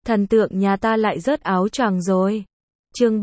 Thần tượng nhà ta lại rớt áo choàng rồi. Chương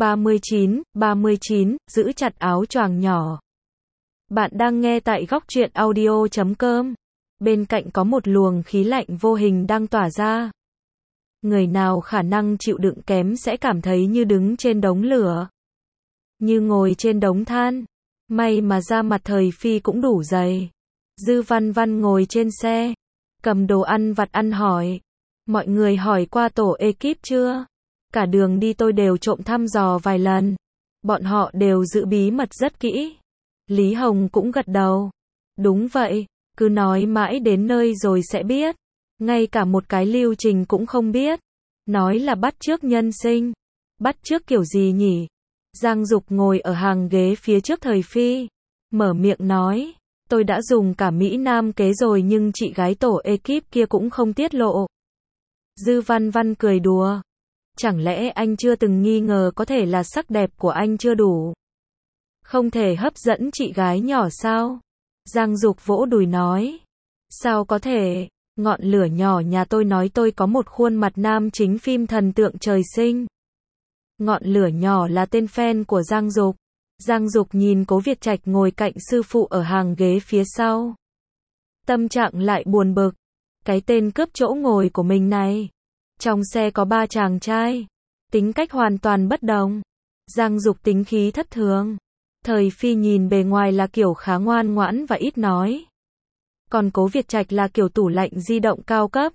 39, giữ chặt áo choàng nhỏ. Bạn đang nghe tại góc truyện audio.com. Bên cạnh có một luồng khí lạnh vô hình đang tỏa ra. Người nào khả năng chịu đựng kém sẽ cảm thấy như đứng trên đống lửa, như ngồi trên đống than. May mà da mặt Thời Phi cũng đủ dày. Dư Văn Văn ngồi trên xe, cầm đồ ăn vặt ăn hỏi. Mọi người hỏi qua tổ ekip chưa? Cả đường đi tôi đều trộm thăm dò vài lần. Bọn họ đều giữ bí mật rất kỹ. Lý Hồng cũng gật đầu. Đúng vậy, cứ nói mãi đến nơi rồi sẽ biết. Ngay cả một cái lưu trình cũng không biết. Nói là bắt chước nhân sinh. Bắt chước kiểu gì nhỉ? Giang Dục ngồi ở hàng ghế phía trước Thời Phi, mở miệng nói. Tôi đã dùng cả Mỹ Nam kế rồi nhưng chị gái tổ ekip kia cũng không tiết lộ. Dư Văn Văn cười đùa. Chẳng lẽ anh chưa từng nghi ngờ có thể là sắc đẹp của anh chưa đủ, không thể hấp dẫn chị gái nhỏ sao? Giang Dục vỗ đùi nói. Sao có thể, ngọn lửa nhỏ nhà tôi nói tôi có một khuôn mặt nam chính phim thần tượng trời sinh. Ngọn lửa nhỏ là tên fan của Giang Dục. Giang Dục nhìn Cố Việt Trạch ngồi cạnh sư phụ ở hàng ghế phía sau. Tâm trạng lại buồn bực. Cái tên cướp chỗ ngồi của mình này. Trong xe có 3 chàng trai, tính cách hoàn toàn bất đồng. Giang Dục tính khí thất thường. Thời Phi nhìn bề ngoài là kiểu khá ngoan ngoãn và ít nói. Còn Cố Việt Trạch là kiểu tủ lạnh di động cao cấp,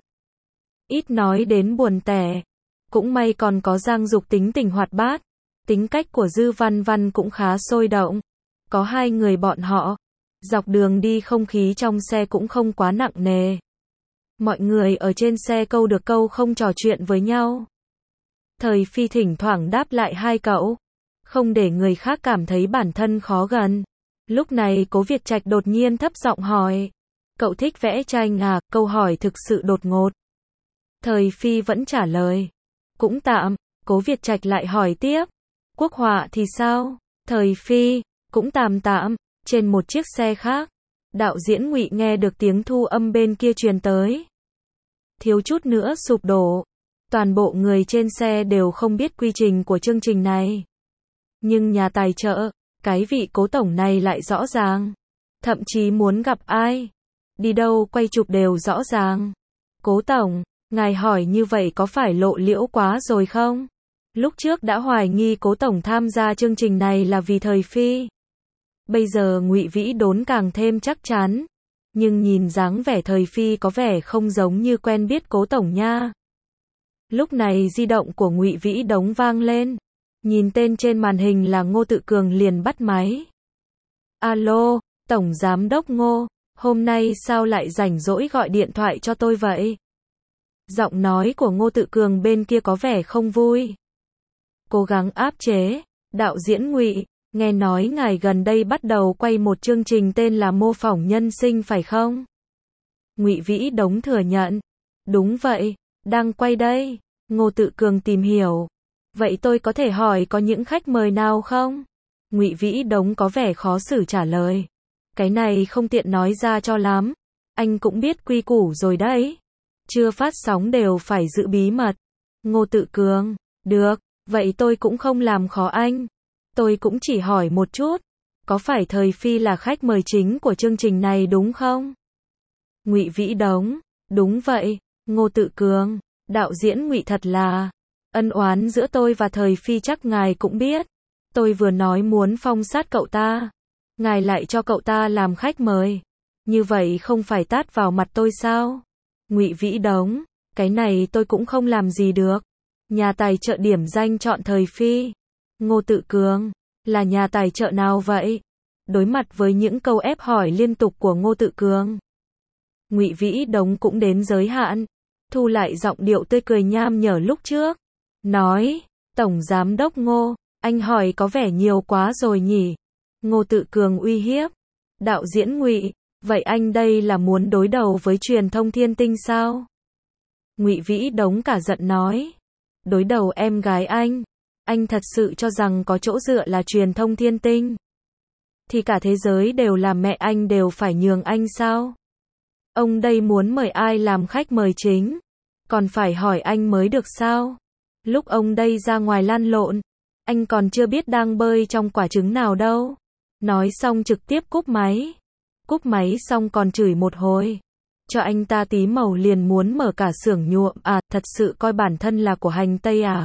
ít nói đến buồn tẻ. Cũng may còn có Giang Dục tính tình hoạt bát. Tính cách của Dư Văn Văn cũng khá sôi động. Có hai người bọn họ, dọc đường đi không khí trong xe cũng không quá nặng nề. Mọi người ở trên xe câu được câu không trò chuyện với nhau. Thời Phi thỉnh thoảng đáp lại hai cậu, không để người khác cảm thấy bản thân khó gần. Lúc này Cố Việt Trạch đột nhiên thấp giọng hỏi. Cậu thích vẽ tranh à? Câu hỏi thực sự đột ngột. Thời Phi vẫn trả lời. Cũng tạm. Cố Việt Trạch lại hỏi tiếp. Quốc họa thì sao? Thời Phi. Cũng tạm tạm. Trên một chiếc xe khác, đạo diễn Ngụy nghe được tiếng thu âm bên kia truyền tới. Thiếu chút nữa sụp đổ. Toàn bộ người trên xe đều không biết quy trình của chương trình này. Nhưng nhà tài trợ, cái vị Cố tổng này lại rõ ràng. Thậm chí muốn gặp ai, đi đâu quay chụp đều rõ ràng. Cố tổng, ngài hỏi như vậy có phải lộ liễu quá rồi không? Lúc trước đã hoài nghi Cố tổng tham gia chương trình này là vì Thời Phi. Bây giờ Ngụy Vĩ Đốn càng thêm chắc chắn. Nhưng nhìn dáng vẻ Thời Phi có vẻ không giống như quen biết Cố tổng nha. Lúc này di động của Ngụy Vĩ Đống vang lên. Nhìn tên trên màn hình là Ngô Tự Cường liền bắt máy. Alo, Tổng Giám đốc Ngô, hôm nay sao lại rảnh rỗi gọi điện thoại cho tôi vậy? Giọng nói của Ngô Tự Cường bên kia có vẻ không vui. Cố gắng áp chế. Đạo diễn Ngụy, nghe nói ngài gần đây bắt đầu quay một chương trình tên là Mô phỏng nhân sinh phải không? Ngụy Vĩ Đống thừa nhận. Đúng vậy, đang quay đây. Ngô Tự Cường tìm hiểu. Vậy tôi có thể hỏi có những khách mời nào không? Ngụy Vĩ Đống có vẻ khó xử trả lời. Cái này không tiện nói ra cho lắm. Anh cũng biết quy củ rồi đấy. Chưa phát sóng đều phải giữ bí mật. Ngô Tự Cường, được, vậy tôi cũng không làm khó anh. Tôi cũng chỉ hỏi một chút. Có phải Thời Phi là khách mời chính của chương trình này đúng không? Ngụy Vĩ Đống, đúng vậy. Ngô Tự Cường, đạo diễn Ngụy thật là ân oán giữa tôi và Thời Phi chắc ngài cũng biết. Tôi vừa nói muốn phong sát cậu ta, ngài lại cho cậu ta làm khách mời. Như vậy không phải tát vào mặt tôi sao? Ngụy Vĩ Đống, cái này tôi cũng không làm gì được. Nhà tài trợ điểm danh chọn Thời Phi. Ngô Tự Cường, là nhà tài trợ nào vậy? Đối mặt với những câu ép hỏi liên tục của Ngô Tự Cường, Ngụy Vĩ Đống cũng đến giới hạn, thu lại giọng điệu tươi cười nham nhở lúc trước. Nói, Tổng Giám đốc Ngô, anh hỏi có vẻ nhiều quá rồi nhỉ? Ngô Tự Cường uy hiếp. Đạo diễn Ngụy, vậy anh đây là muốn đối đầu với truyền thông Thiên Tinh sao? Ngụy Vĩ Đống cả giận nói. Đối đầu em gái anh thật sự cho rằng có chỗ dựa là truyền thông Thiên Tinh thì cả thế giới đều là mẹ anh đều phải nhường anh sao? Ông đây muốn mời ai làm khách mời chính? Còn phải hỏi anh mới được sao? Lúc ông đây ra ngoài lăn lộn, anh còn chưa biết đang bơi trong quả trứng nào đâu. Nói xong trực tiếp cúp máy. Cúp máy xong còn chửi một hồi. Cho anh ta tí màu liền muốn mở cả xưởng nhuộm à, thật sự coi bản thân là của hành Tây à?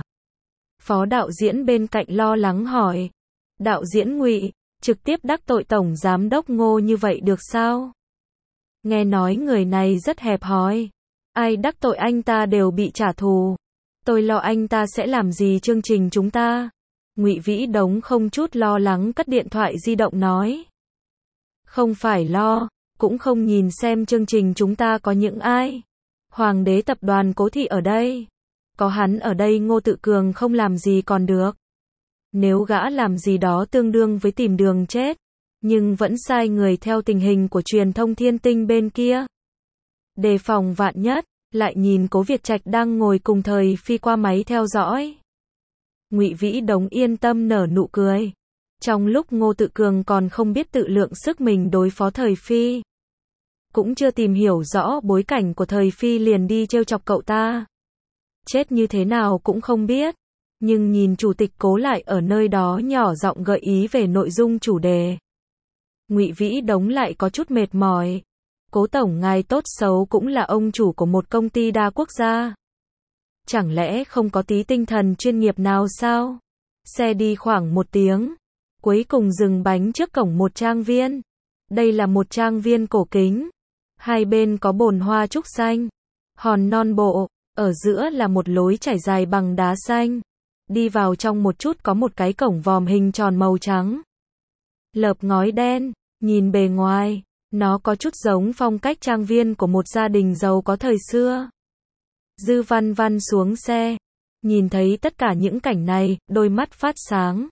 Phó đạo diễn bên cạnh lo lắng hỏi. Đạo diễn Ngụy, trực tiếp đắc tội tổng giám đốc Ngô như vậy được sao? Nghe nói người này rất hẹp hòi. Ai đắc tội anh ta đều bị trả thù. Tôi lo anh ta sẽ làm gì chương trình chúng ta. Ngụy Vĩ Đống không chút lo lắng cất điện thoại di động nói. Không phải lo, cũng không nhìn xem chương trình chúng ta có những ai. Hoàng đế tập đoàn Cố Thị ở đây. Có hắn ở đây Ngô Tự Cường không làm gì còn được. Nếu gã làm gì đó tương đương với tìm đường chết. Nhưng vẫn sai người theo tình hình của truyền thông Thiên Tinh bên kia. Đề phòng vạn nhất, lại nhìn Cố Việt Trạch đang ngồi cùng Thời Phi qua máy theo dõi. Ngụy Vĩ Đống yên tâm nở nụ cười. Trong lúc Ngô Tự Cường còn không biết tự lượng sức mình đối phó Thời Phi. Cũng chưa tìm hiểu rõ bối cảnh của Thời Phi liền đi trêu chọc cậu ta. Chết như thế nào cũng không biết. Nhưng nhìn chủ tịch Cố lại ở nơi đó nhỏ giọng gợi ý về nội dung chủ đề. Ngụy Vĩ Đống lại có chút mệt mỏi. Cố tổng ngài tốt xấu cũng là ông chủ của một công ty đa quốc gia. Chẳng lẽ không có tí tinh thần chuyên nghiệp nào sao? Xe đi khoảng 1 tiếng. Cuối cùng dừng bánh trước cổng một trang viên. Đây là một trang viên cổ kính. Hai bên có bồn hoa trúc xanh. Hòn non bộ. Ở giữa là một lối trải dài bằng đá xanh. Đi vào trong một chút có một cái cổng vòm hình tròn màu trắng. Lợp ngói đen. Nhìn bề ngoài, nó có chút giống phong cách trang viên của một gia đình giàu có thời xưa. Dư Văn Văn xuống xe. Nhìn thấy tất cả những cảnh này, đôi mắt phát sáng.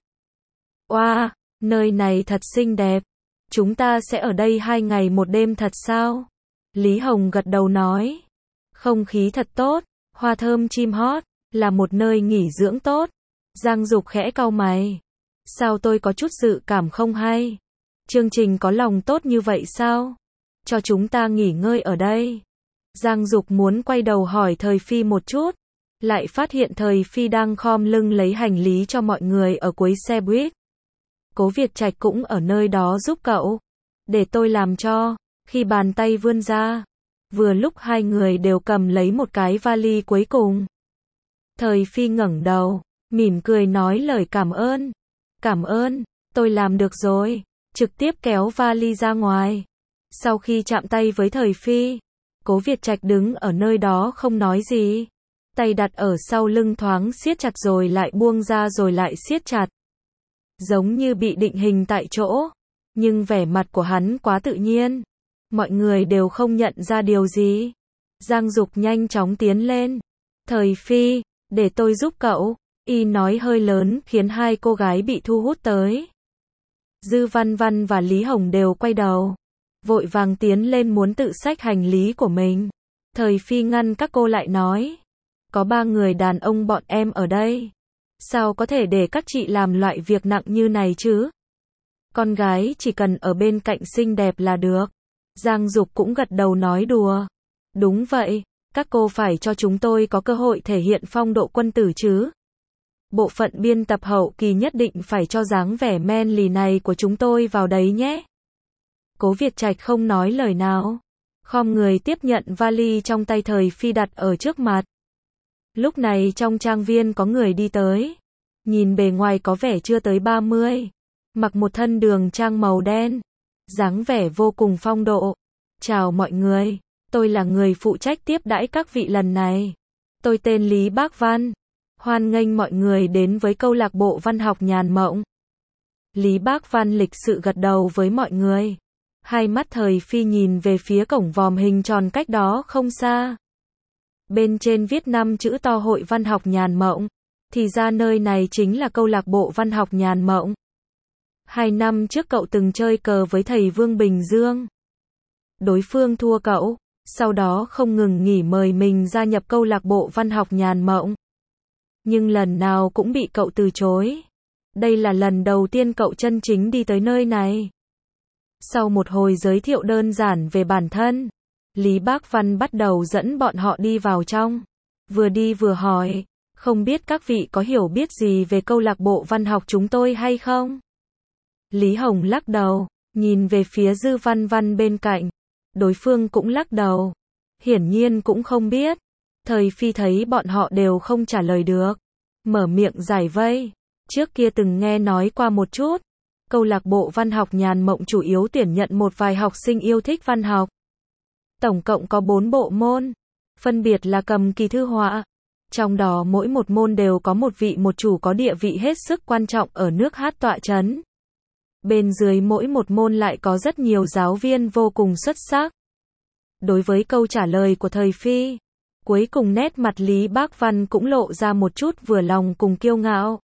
Oa, nơi này thật xinh đẹp. Chúng ta sẽ ở đây 2 ngày 1 đêm thật sao? Lý Hồng gật đầu nói. Không khí thật tốt, hoa thơm chim hót, là một nơi nghỉ dưỡng tốt. Giang Dục khẽ cau mày. Sao tôi có chút dự cảm không hay? Chương trình có lòng tốt như vậy sao? Cho chúng ta nghỉ ngơi ở đây. Giang Dục muốn quay đầu hỏi Thời Phi một chút. Lại phát hiện Thời Phi đang khom lưng lấy hành lý cho mọi người ở cuối xe buýt. Cố Việt Trạch cũng ở nơi đó giúp cậu. Để tôi làm cho. Khi bàn tay vươn ra. Vừa lúc hai người đều cầm lấy một cái vali cuối cùng. Thời Phi ngẩng đầu. Mỉm cười nói lời cảm ơn. Cảm ơn, tôi làm được rồi. Trực tiếp kéo vali ra ngoài. Sau khi chạm tay với Thời Phi, Cố Việt Trạch đứng ở nơi đó không nói gì. Tay đặt ở sau lưng thoáng siết chặt rồi lại buông ra rồi lại siết chặt. Giống như bị định hình tại chỗ. Nhưng vẻ mặt của hắn quá tự nhiên. Mọi người đều không nhận ra điều gì. Giang Dục nhanh chóng tiến lên. Thời Phi, để tôi giúp cậu. Y nói hơi lớn khiến hai cô gái bị thu hút tới. Dư Văn Văn và Lý Hồng đều quay đầu. Vội vàng tiến lên muốn tự xách hành lý của mình. Thời Phi ngăn các cô lại nói. Có 3 người đàn ông bọn em ở đây. Sao có thể để các chị làm loại việc nặng như này chứ? Con gái chỉ cần ở bên cạnh xinh đẹp là được. Giang Dục cũng gật đầu nói đùa. Đúng vậy, các cô phải cho chúng tôi có cơ hội thể hiện phong độ quân tử chứ. Bộ phận biên tập hậu kỳ nhất định phải cho dáng vẻ men lì này của chúng tôi vào đấy nhé. Cố Việt Trạch không nói lời nào. Khom người tiếp nhận vali trong tay Thời Phi đặt ở trước mặt. Lúc này trong trang viên có người đi tới. Nhìn bề ngoài có vẻ chưa tới 30. Mặc một thân đường trang màu đen. Dáng vẻ vô cùng phong độ. Chào mọi người, tôi là người phụ trách tiếp đãi các vị lần này. Tôi tên Lý Bác Văn. Hoan nghênh mọi người đến với câu lạc bộ văn học Nhàn Mộng. Lý Bác Văn lịch sự gật đầu với mọi người. Hai mắt Thời Phi nhìn về phía cổng vòm hình tròn cách đó không xa. Bên trên viết 5 chữ to Hội Văn học Nhàn Mộng. Thì ra nơi này chính là câu lạc bộ văn học Nhàn Mộng. 2 năm trước cậu từng chơi cờ với thầy Vương Bình Dương. Đối phương thua cậu, sau đó không ngừng nghỉ mời mình gia nhập câu lạc bộ văn học Nhàn Mộng. Nhưng lần nào cũng bị cậu từ chối. Đây là lần đầu tiên cậu chân chính đi tới nơi này. Sau một hồi giới thiệu đơn giản về bản thân, Lý Bác Văn bắt đầu dẫn bọn họ đi vào trong. vừa đi vừa hỏi, không biết các vị có hiểu biết gì về câu lạc bộ văn học chúng tôi hay không? Lý Hồng lắc đầu, nhìn về phía Dư Văn Văn bên cạnh. Đối phương cũng lắc đầu. Hiển nhiên cũng không biết. Thời Phi thấy bọn họ đều không trả lời được. Mở miệng giải vây. Trước kia từng nghe nói qua một chút. Câu lạc bộ văn học Nhàn Mộng chủ yếu tuyển nhận một vài học sinh yêu thích văn học. Tổng cộng có 4 bộ môn. Phân biệt là cầm kỳ thư họa. Trong đó mỗi một môn đều có một chủ có địa vị hết sức quan trọng ở nước hát tọa chấn. Bên dưới mỗi một môn lại có rất nhiều giáo viên vô cùng xuất sắc. Đối với câu trả lời của Thời Phi, cuối cùng nét mặt Lý Bác Văn cũng lộ ra một chút vừa lòng cùng kiêu ngạo.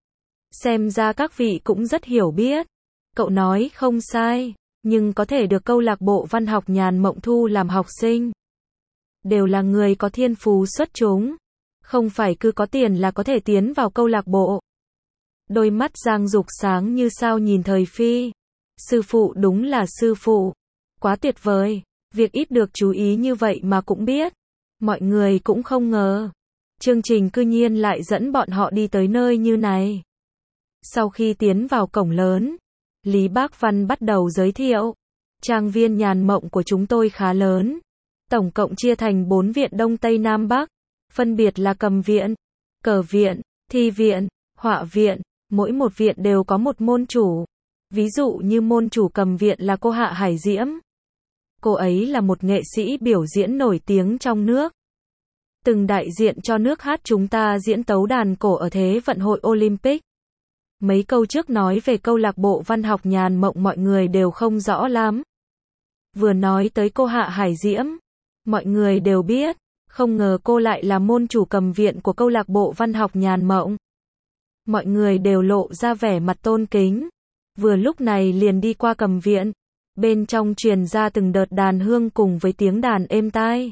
Xem ra các vị cũng rất hiểu biết. Cậu nói không sai, nhưng có thể được câu lạc bộ văn học Nhàn Mộng thu làm học sinh. Đều là người có thiên phú xuất chúng. Không phải cứ có tiền là có thể tiến vào câu lạc bộ. Đôi mắt Giang Dục sáng như sao nhìn Thời Phi. Sư phụ đúng là sư phụ. Quá tuyệt vời. Việc ít được chú ý như vậy mà cũng biết. Mọi người cũng không ngờ. Chương trình cư nhiên lại dẫn bọn họ đi tới nơi như này. Sau khi tiến vào cổng lớn, Lý Bác Văn bắt đầu giới thiệu. Trang viên Nhàn Mộng của chúng tôi khá lớn. Tổng cộng chia thành 4 viện Đông Tây Nam Bắc. Phân biệt là cầm viện, cờ viện, thi viện, họa viện. Mỗi một viện đều có một môn chủ. Ví dụ như môn chủ cầm viện là cô Hạ Hải Diễm. Cô ấy là một nghệ sĩ biểu diễn nổi tiếng trong nước. Từng đại diện cho nước hát chúng ta diễn tấu đàn cổ ở Thế vận hội Olympic. Mấy câu trước nói về câu lạc bộ văn học Nhàn Mộng mọi người đều không rõ lắm. Vừa nói tới cô Hạ Hải Diễm, mọi người đều biết, không ngờ cô lại là môn chủ cầm viện của câu lạc bộ văn học Nhàn Mộng. Mọi người đều lộ ra vẻ mặt tôn kính. Vừa lúc này liền đi qua cầm viện. Bên trong truyền ra từng đợt đàn hương cùng với tiếng đàn êm tai.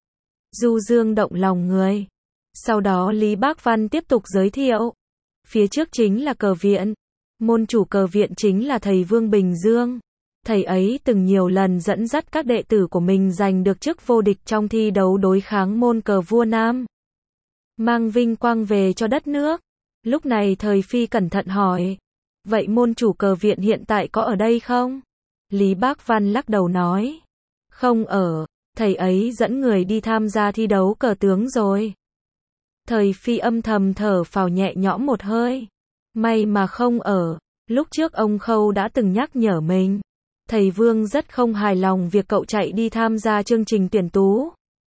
Du dương động lòng người. Sau đó Lý Bác Văn tiếp tục giới thiệu. Phía trước chính là cờ viện. Môn chủ cờ viện chính là thầy Vương Bình Dương. Thầy ấy từng nhiều lần dẫn dắt các đệ tử của mình giành được chức vô địch trong thi đấu đối kháng môn cờ vua Nam. Mang vinh quang về cho đất nước. Lúc này Thời Phi cẩn thận hỏi. Vậy môn chủ cờ viện hiện tại có ở đây không? Lý Bác Văn lắc đầu nói. Không ở, thầy ấy dẫn người đi tham gia thi đấu cờ tướng rồi. Thời Phi âm thầm thở phào nhẹ nhõm một hơi. May mà không ở, lúc trước ông Khâu đã từng nhắc nhở mình. Thầy Vương rất không hài lòng việc cậu chạy đi tham gia chương trình tuyển tú.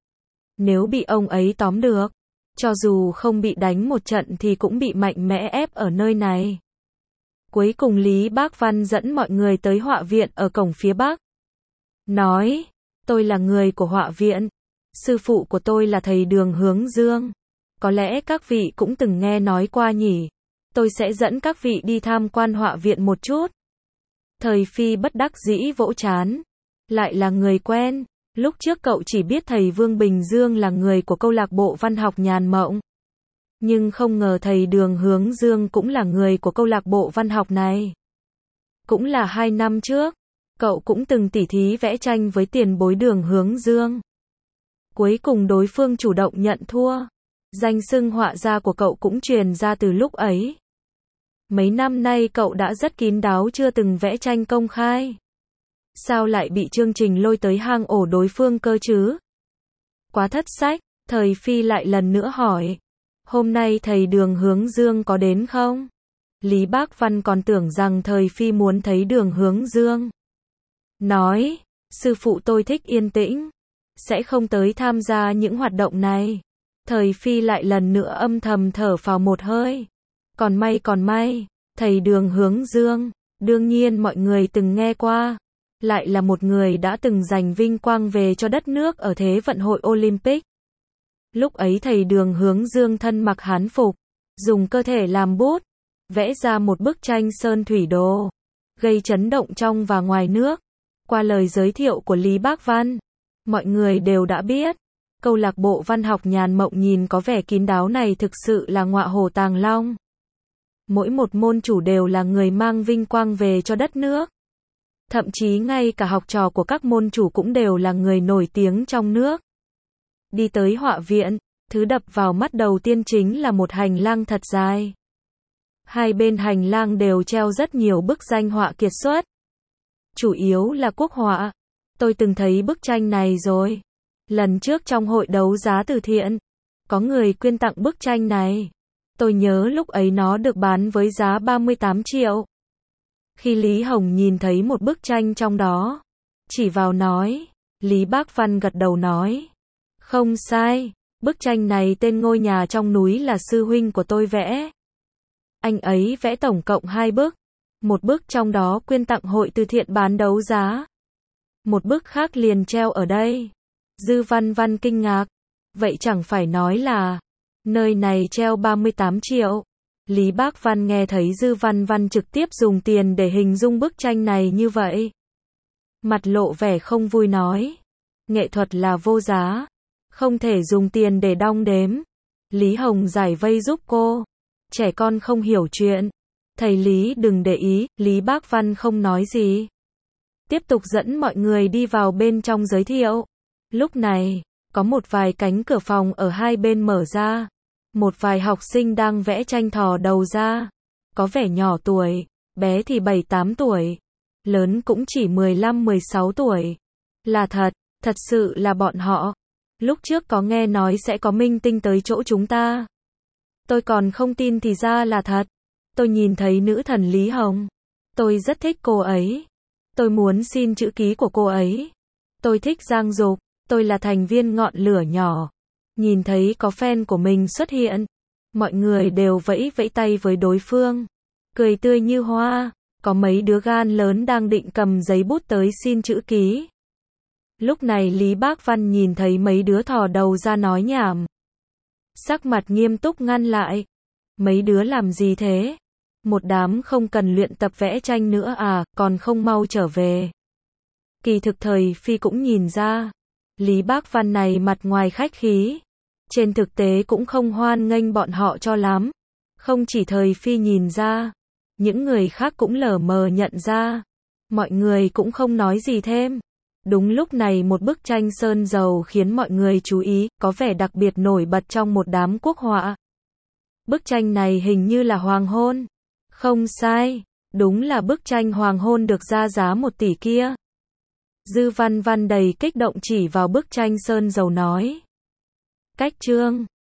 Nếu bị ông ấy tóm được, cho dù không bị đánh một trận thì cũng bị mạnh mẽ ép ở nơi này. Cuối cùng Lý Bác Văn dẫn mọi người tới họa viện ở cổng phía Bắc. Nói, tôi là người của họa viện. Sư phụ của tôi là thầy Đường Hướng Dương. Có lẽ các vị cũng từng nghe nói qua nhỉ. Tôi sẽ dẫn các vị đi tham quan họa viện một chút. Thời Phi bất đắc dĩ vỗ trán. Lại là người quen. Lúc trước cậu chỉ biết thầy Vương Bình Dương là người của câu lạc bộ văn học Nhàn Mộng. Nhưng không ngờ thầy Đường Hướng Dương cũng là người của câu lạc bộ văn học này. Cũng là 2 năm trước, cậu cũng từng tỉ thí vẽ tranh với tiền bối Đường Hướng Dương. Cuối cùng đối phương chủ động nhận thua. Danh xưng họa gia của cậu cũng truyền ra từ lúc ấy. Mấy năm nay cậu đã rất kín đáo chưa từng vẽ tranh công khai. Sao lại bị chương trình lôi tới hang ổ đối phương cơ chứ? Quá thất sách, Thời Phi lại lần nữa hỏi. Hôm nay thầy Đường Hướng Dương có đến không? Lý Bác Văn còn tưởng rằng Thời Phi muốn thấy Đường Hướng Dương. Nói, sư phụ tôi thích yên tĩnh, sẽ không tới tham gia những hoạt động này. Thời Phi lại lần nữa âm thầm thở phào một hơi. Còn may, thầy Đường Hướng Dương, đương nhiên mọi người từng nghe qua. Lại là một người đã từng giành vinh quang về cho đất nước ở Thế vận hội Olympic. Lúc ấy thầy Đường Hướng Dương thân mặc hán phục, dùng cơ thể làm bút, vẽ ra một bức tranh sơn thủy đồ, gây chấn động trong và ngoài nước. Qua lời giới thiệu của Lý Bác Văn, mọi người đều đã biết, câu lạc bộ văn học Nhàn Mộng nhìn có vẻ kín đáo này thực sự là ngọa hổ tàng long. Mỗi một môn chủ đều là người mang vinh quang về cho đất nước. Thậm chí ngay cả học trò của các môn chủ cũng đều là người nổi tiếng trong nước. Đi tới họa viện, Thứ đập vào mắt đầu tiên chính là một hành lang thật dài. Hai bên hành lang đều treo rất nhiều bức danh họa kiệt xuất. Chủ yếu là quốc họa. Tôi từng thấy bức tranh này rồi. Lần trước trong hội đấu giá từ thiện, có người quyên tặng bức tranh này. Tôi nhớ lúc ấy nó được bán với giá 38 triệu. Khi Lý Hồng nhìn thấy một bức tranh trong đó, chỉ vào nói, Lý Bác Văn gật đầu nói, không sai, bức tranh này tên Ngôi nhà trong núi là sư huynh của tôi vẽ. Anh ấy vẽ tổng cộng 2 bức, một bức trong đó quyên tặng hội từ thiện bán đấu giá. Một bức khác liền treo ở đây. Dư Văn Văn kinh ngạc, vậy chẳng phải nói là, nơi này treo 38 triệu. Lý Bác Văn nghe thấy Dư Văn Văn trực tiếp dùng tiền để hình dung bức tranh này như vậy. Mặt lộ vẻ không vui nói, nghệ thuật là vô giá, không thể dùng tiền để đong đếm. Lý Hồng giải vây giúp cô, trẻ con không hiểu chuyện. Thầy Lý đừng để ý, Lý Bác Văn không nói gì. Tiếp tục dẫn mọi người đi vào bên trong giới thiệu. Lúc này, có một vài cánh cửa phòng ở hai bên mở ra. Một vài học sinh đang vẽ tranh thò đầu ra. Có vẻ nhỏ tuổi, bé thì 7-8 tuổi. Lớn cũng chỉ 15-16 tuổi. Là thật, thật sự là bọn họ. Lúc trước có nghe nói sẽ có minh tinh tới chỗ chúng ta. Tôi còn không tin thì ra là thật. Tôi nhìn thấy nữ thần Lý Hồng. Tôi rất thích cô ấy. Tôi muốn xin chữ ký của cô ấy. Tôi thích Giang Dục. Tôi là thành viên ngọn lửa nhỏ. Nhìn thấy có fan của mình xuất hiện. Mọi người đều vẫy vẫy tay với đối phương. Cười tươi như hoa. Có mấy đứa gan lớn đang định cầm giấy bút tới xin chữ ký. Lúc này Lý Bác Văn nhìn thấy mấy đứa thò đầu ra nói nhảm. Sắc mặt nghiêm túc ngăn lại. Mấy đứa làm gì thế? Một đám không cần luyện tập vẽ tranh nữa à, còn không mau trở về. Kỳ thực thầy Phi cũng nhìn ra. Lý Bác Văn này mặt ngoài khách khí. Trên thực tế cũng không hoan nghênh bọn họ cho lắm. Không chỉ thầy Phi nhìn ra. Những người khác cũng lờ mờ nhận ra. Mọi người cũng không nói gì thêm. Đúng lúc này một bức tranh sơn dầu khiến mọi người chú ý, có vẻ đặc biệt nổi bật trong một đám quốc họa. Bức tranh này hình như là hoàng hôn. Không sai, đúng là bức tranh hoàng hôn được ra giá 1 tỷ kia. Dư Văn Văn đầy kích động chỉ vào bức tranh sơn dầu nói. Cách trương.